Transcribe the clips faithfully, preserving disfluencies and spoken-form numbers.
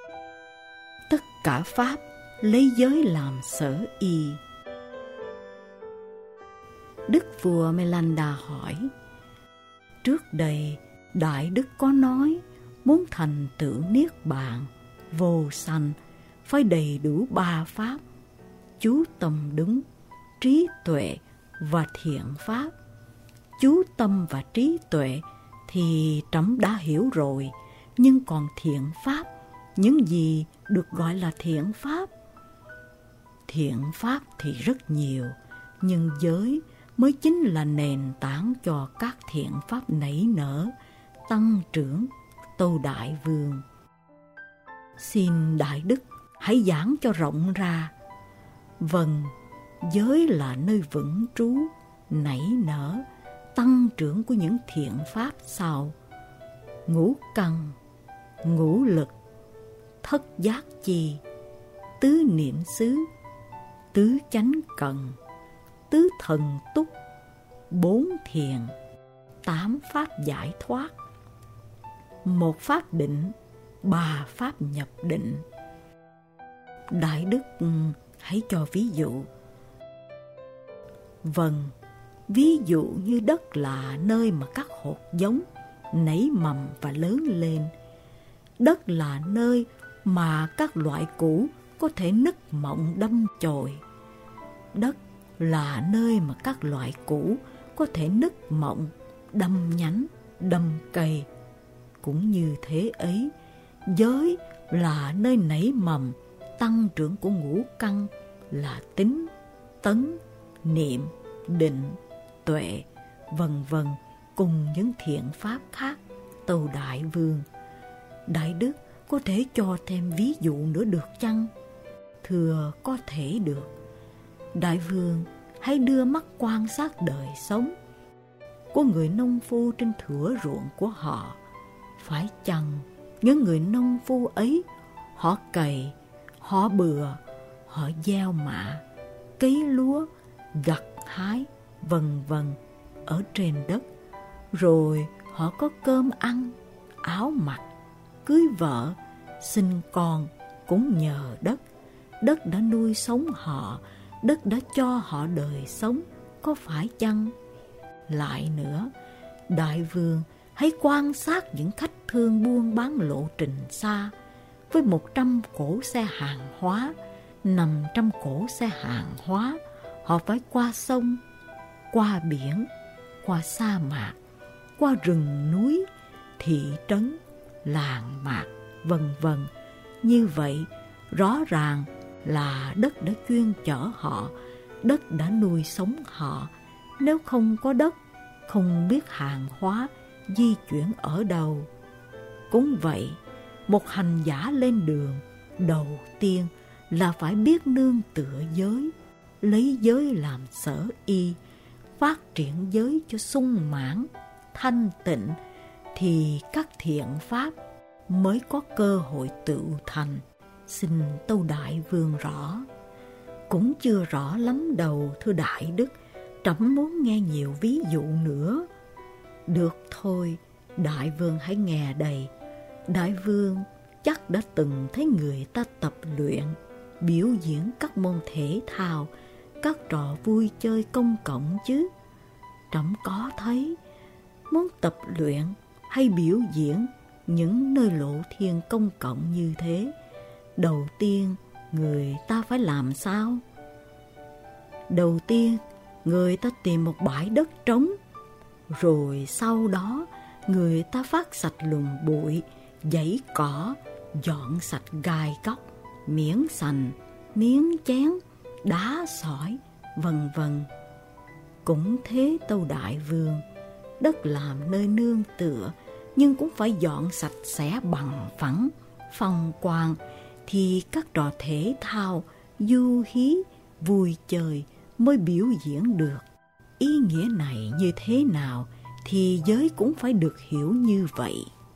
Tất cả pháp lấy giới làm sở y. Đức vua Melanda hỏi: trước đây Đại Đức có nói muốn thành tựu niết bàn vô sanh phải đầy đủ ba pháp: chú tâm đúng, trí tuệ và thiện pháp. Chú tâm và trí tuệ thì trẫm đã hiểu rồi, nhưng còn thiện pháp, những gì được gọi là thiện pháp? Thiện pháp thì rất nhiều, nhưng giới mới chính là nền tảng cho các thiện pháp nảy nở, tăng trưởng. Tâu Đại Vương, xin Đại Đức hãy giảng cho rộng ra. Vâng, giới là nơi vững trú, nảy nở, tăng trưởng của những thiện pháp sau: ngũ căn, ngũ lực, thất giác chi, tứ niệm xứ, tứ chánh cận, tứ thần túc, bốn thiền, tám pháp giải thoát, một pháp định, ba pháp nhập định. Đại Đức hãy cho ví dụ. Vâng, ví dụ như đất là nơi mà các hột giống nảy mầm và lớn lên. Đất là nơi mà các loại củ có thể nứt mộng đâm chồi. Đất là nơi mà các loại củ có thể nứt mộng, đâm nhánh, đâm cây. Cũng như thế ấy, giới là nơi nảy mầm, tăng trưởng của ngũ căn là tính, tấn, niệm, định, tuệ, vân vân, cùng những thiện pháp khác. Tâu Đại Vương, Đại Đức có thể cho thêm ví dụ nữa được chăng? Thưa, có thể được. Đại Vương hãy đưa mắt quan sát đời sống của người nông phu trên thửa ruộng của họ. Phải chăng những người nông phu ấy, họ cày, họ bừa, họ gieo mạ, cấy lúa, gặt hái, vân vân ở trên đất, rồi họ có cơm ăn, áo mặc, cưới vợ, sinh con cũng nhờ đất. Đất đã nuôi sống họ, đất đã cho họ đời sống, có phải chăng? Lại nữa, Đại Vương hãy quan sát những khách thương buôn bán lộ trình xa, với một trăm cỗ xe hàng hóa, năm trăm cỗ xe hàng hóa, họ phải qua sông, qua biển, qua sa mạc, qua rừng núi, thị trấn, làng mạc, vân vân. Như vậy, rõ ràng là đất đã chuyên chở họ, đất đã nuôi sống họ. Nếu không có đất, không biết hàng hóa di chuyển ở đâu. Cũng vậy, một hành giả lên đường, đầu tiên là phải biết nương tựa giới, lấy giới làm sở y, phát triển giới cho sung mãn, thanh tịnh, thì các thiện pháp mới có cơ hội tựu thành. Xin Tâu Đại Vương rõ. Cũng chưa rõ lắm đâu, thưa Đại Đức, trẫm muốn nghe nhiều ví dụ nữa. Được thôi, Đại Vương hãy nghe đây. Đại Vương chắc đã từng thấy người ta tập luyện, biểu diễn các môn thể thao, các trò vui chơi công cộng chứ? Trẫm có thấy. Muốn tập luyện hay biểu diễn những nơi lộ thiên công cộng như thế, đầu tiên người ta phải làm sao? Đầu tiên người ta tìm một bãi đất trống, rồi sau đó người ta phát sạch lùm bụi, dãy cỏ, dọn sạch gai góc, miếng sành, miếng chén, đá sỏi, vân vân. Cũng thế Tâu Đại Vương, đất làm nơi nương tựa, nhưng cũng phải dọn sạch sẽ bằng phẳng, phong quang, thì các trò thể thao, du hí, vui chơi mới biểu diễn được. Ý nghĩa này như thế nào thì giới cũng phải được hiểu như vậy.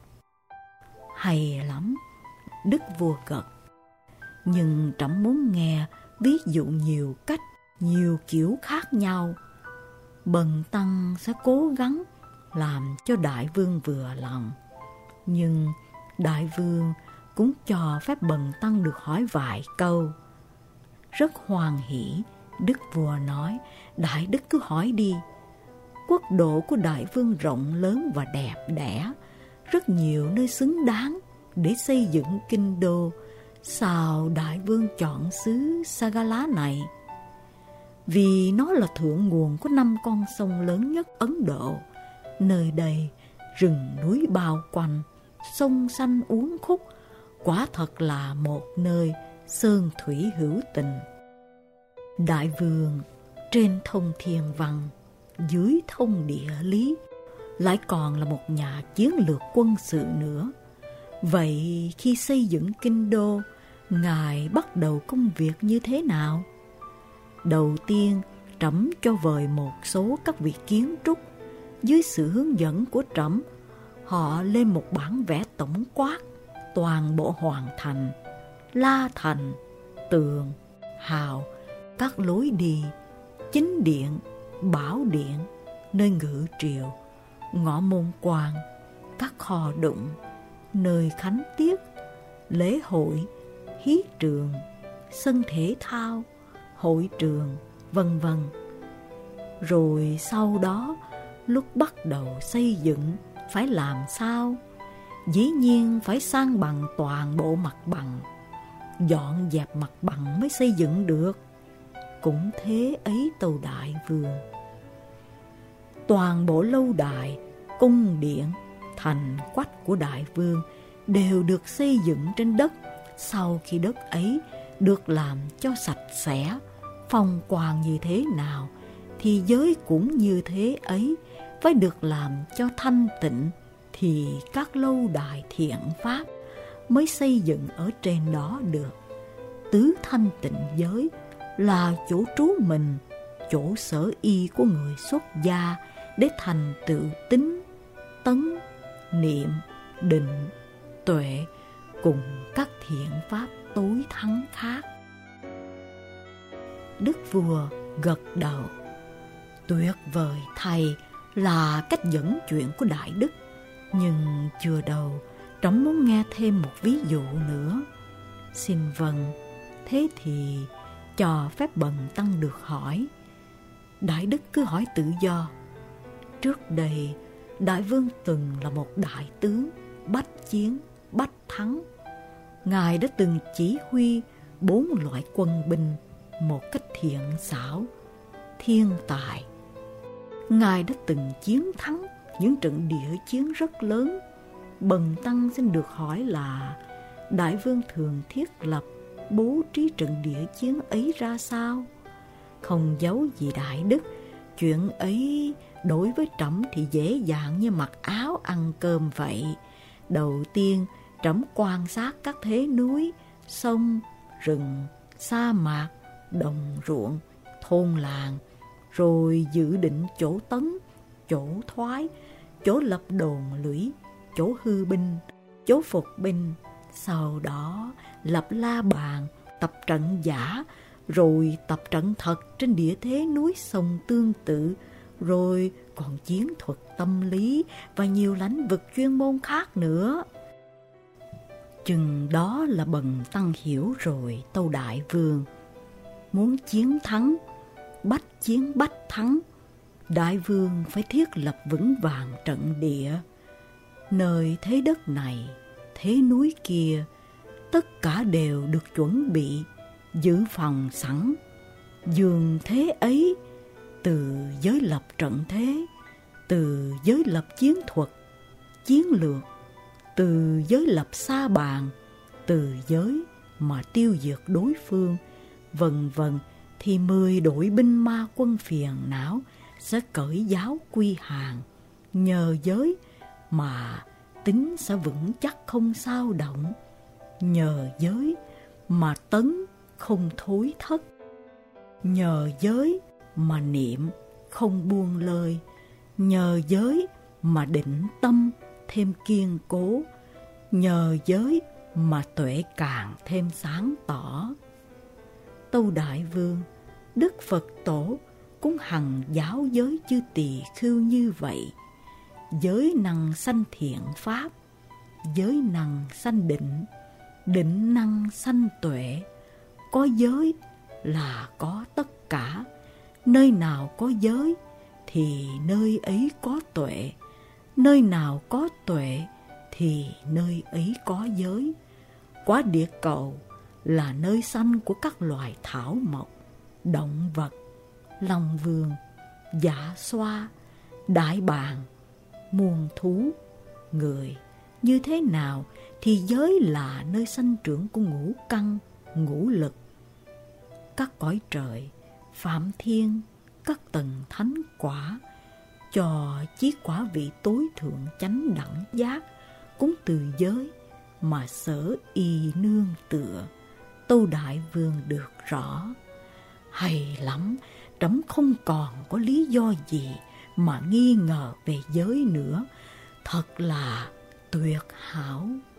Hay lắm, Đức vua gật. Nhưng trẫm muốn nghe ví dụ nhiều cách, nhiều kiểu khác nhau. Bần tăng sẽ cố gắng làm cho Đại Vương vừa lòng. Nhưng Đại Vương cũng cho phép bần tăng được hỏi vài câu. Rất hoan hỉ, đức vua nói, đại đức cứ hỏi đi. Quốc độ của đại vương rộng lớn và đẹp đẽ, rất nhiều nơi xứng đáng để xây dựng kinh đô. Sao đại vương chọn xứ Sagala này? Vì nó là thượng nguồn của năm con sông lớn nhất Ấn Độ. Nơi đây rừng núi bao quanh, sông xanh uốn khúc, quả thật là một nơi sơn thủy hữu tình. Đại vương trên thông thiên văn, dưới thông địa lý, lại còn là một nhà chiến lược quân sự nữa. Vậy khi xây dựng kinh đô, ngài bắt đầu công việc như thế nào? Đầu tiên, trẫm cho vời một số các vị kiến trúc. Dưới sự hướng dẫn của trẫm, họ lên một bản vẽ tổng quát toàn bộ hoàn thành, la thành, tường, hào, các lối đi, chính điện, bảo điện, nơi ngự triều, ngõ môn quan, các kho đụng, nơi khánh tiết, lễ hội, hí trường, sân thể thao, hội trường, vân vân. Rồi sau đó, lúc bắt đầu xây dựng phải làm sao? Dĩ nhiên phải san bằng toàn bộ mặt bằng, dọn dẹp mặt bằng mới xây dựng được. Cũng thế ấy tâu đại vương. Toàn bộ lâu đài, cung điện, thành quách của đại vương đều được xây dựng trên đất. Sau khi đất ấy được làm cho sạch sẽ, phong quang như thế nào, thì giới cũng như thế ấy, phải được làm cho thanh tịnh, thì các lâu đài thiện pháp mới xây dựng ở trên đó được. Tứ thanh tịnh giới là chỗ trú mình, chỗ sở y của người xuất gia để thành tựu tín, tấn, niệm, định, tuệ cùng các thiện pháp tối thắng khác. Đức vua gật đầu. Tuyệt vời thầy là cách dẫn chuyện của đại đức, nhưng chưa đâu, trẫm muốn nghe thêm một ví dụ nữa. Xin vâng, thế thì cho phép bần tăng được hỏi. Đại đức cứ hỏi tự do. Trước đây, đại vương từng là một đại tướng, bách chiến, bách thắng. Ngài đã từng chỉ huy bốn loại quân binh một cách thiện xảo, thiên tài. Ngài đã từng chiến thắng những trận địa chiến rất lớn. Bần tăng xin được hỏi là đại vương thường thiết lập, bố trí trận địa chiến ấy ra sao? Không giấu gì đại đức, chuyện ấy đối với trẫm thì dễ dàng như mặc áo ăn cơm vậy. Đầu tiên, trẫm quan sát các thế núi, sông, rừng, sa mạc, đồng ruộng, thôn làng, rồi dự định chỗ tấn, chỗ thoái, chỗ lập đồn lũy, chỗ hư binh, chỗ phục binh. Sau đó lập la bàn, tập trận giả, rồi tập trận thật trên địa thế núi sông tương tự, rồi còn chiến thuật tâm lý và nhiều lĩnh vực chuyên môn khác nữa. Chừng đó là bần tăng hiểu rồi tâu đại vương. Muốn chiến thắng, bách chiến bách thắng, đại vương phải thiết lập vững vàng trận địa. Nơi thế đất này, thế núi kia, tất cả đều được chuẩn bị, dự phòng sẵn. Dường thế ấy, từ giới lập trận thế, từ giới lập chiến thuật, chiến lược, từ giới lập sa bàn, từ giới mà tiêu diệt đối phương, vân vân, thì mười đội binh ma quân phiền não sẽ cởi giáo quy hàng. Nhờ giới mà tính sẽ vững chắc không sao động, nhờ giới mà tấn không thối thất, nhờ giới mà niệm không buông lơi, nhờ giới mà định tâm thêm kiên cố, nhờ giới mà tuệ càng thêm sáng tỏ. Tâu đại vương, Đức Phật Tổ cũng hằng giáo giới chư tỳ khưu như vậy. Giới năng sanh thiện pháp, giới năng sanh định, định năng sanh tuệ, có giới là có tất cả. Nơi nào có giới thì nơi ấy có tuệ, nơi nào có tuệ thì nơi ấy có giới. Quả địa cầu là nơi sanh của các loài thảo mộc, động vật, long vương, dạ xoa, đại bàng, muôn thú, người. Như thế nào thì giới là nơi sanh trưởng của ngũ căn, ngũ lực. Các cõi trời, phạm thiên, các tầng thánh quả, cho chiếc quả vị tối thượng chánh đẳng giác, cũng từ giới mà sở y nương tựa. Tâu Đại Vương được rõ. Hay lắm, trẫm không còn có lý do gì mà nghi ngờ về giới nữa. Thật là tuyệt hảo.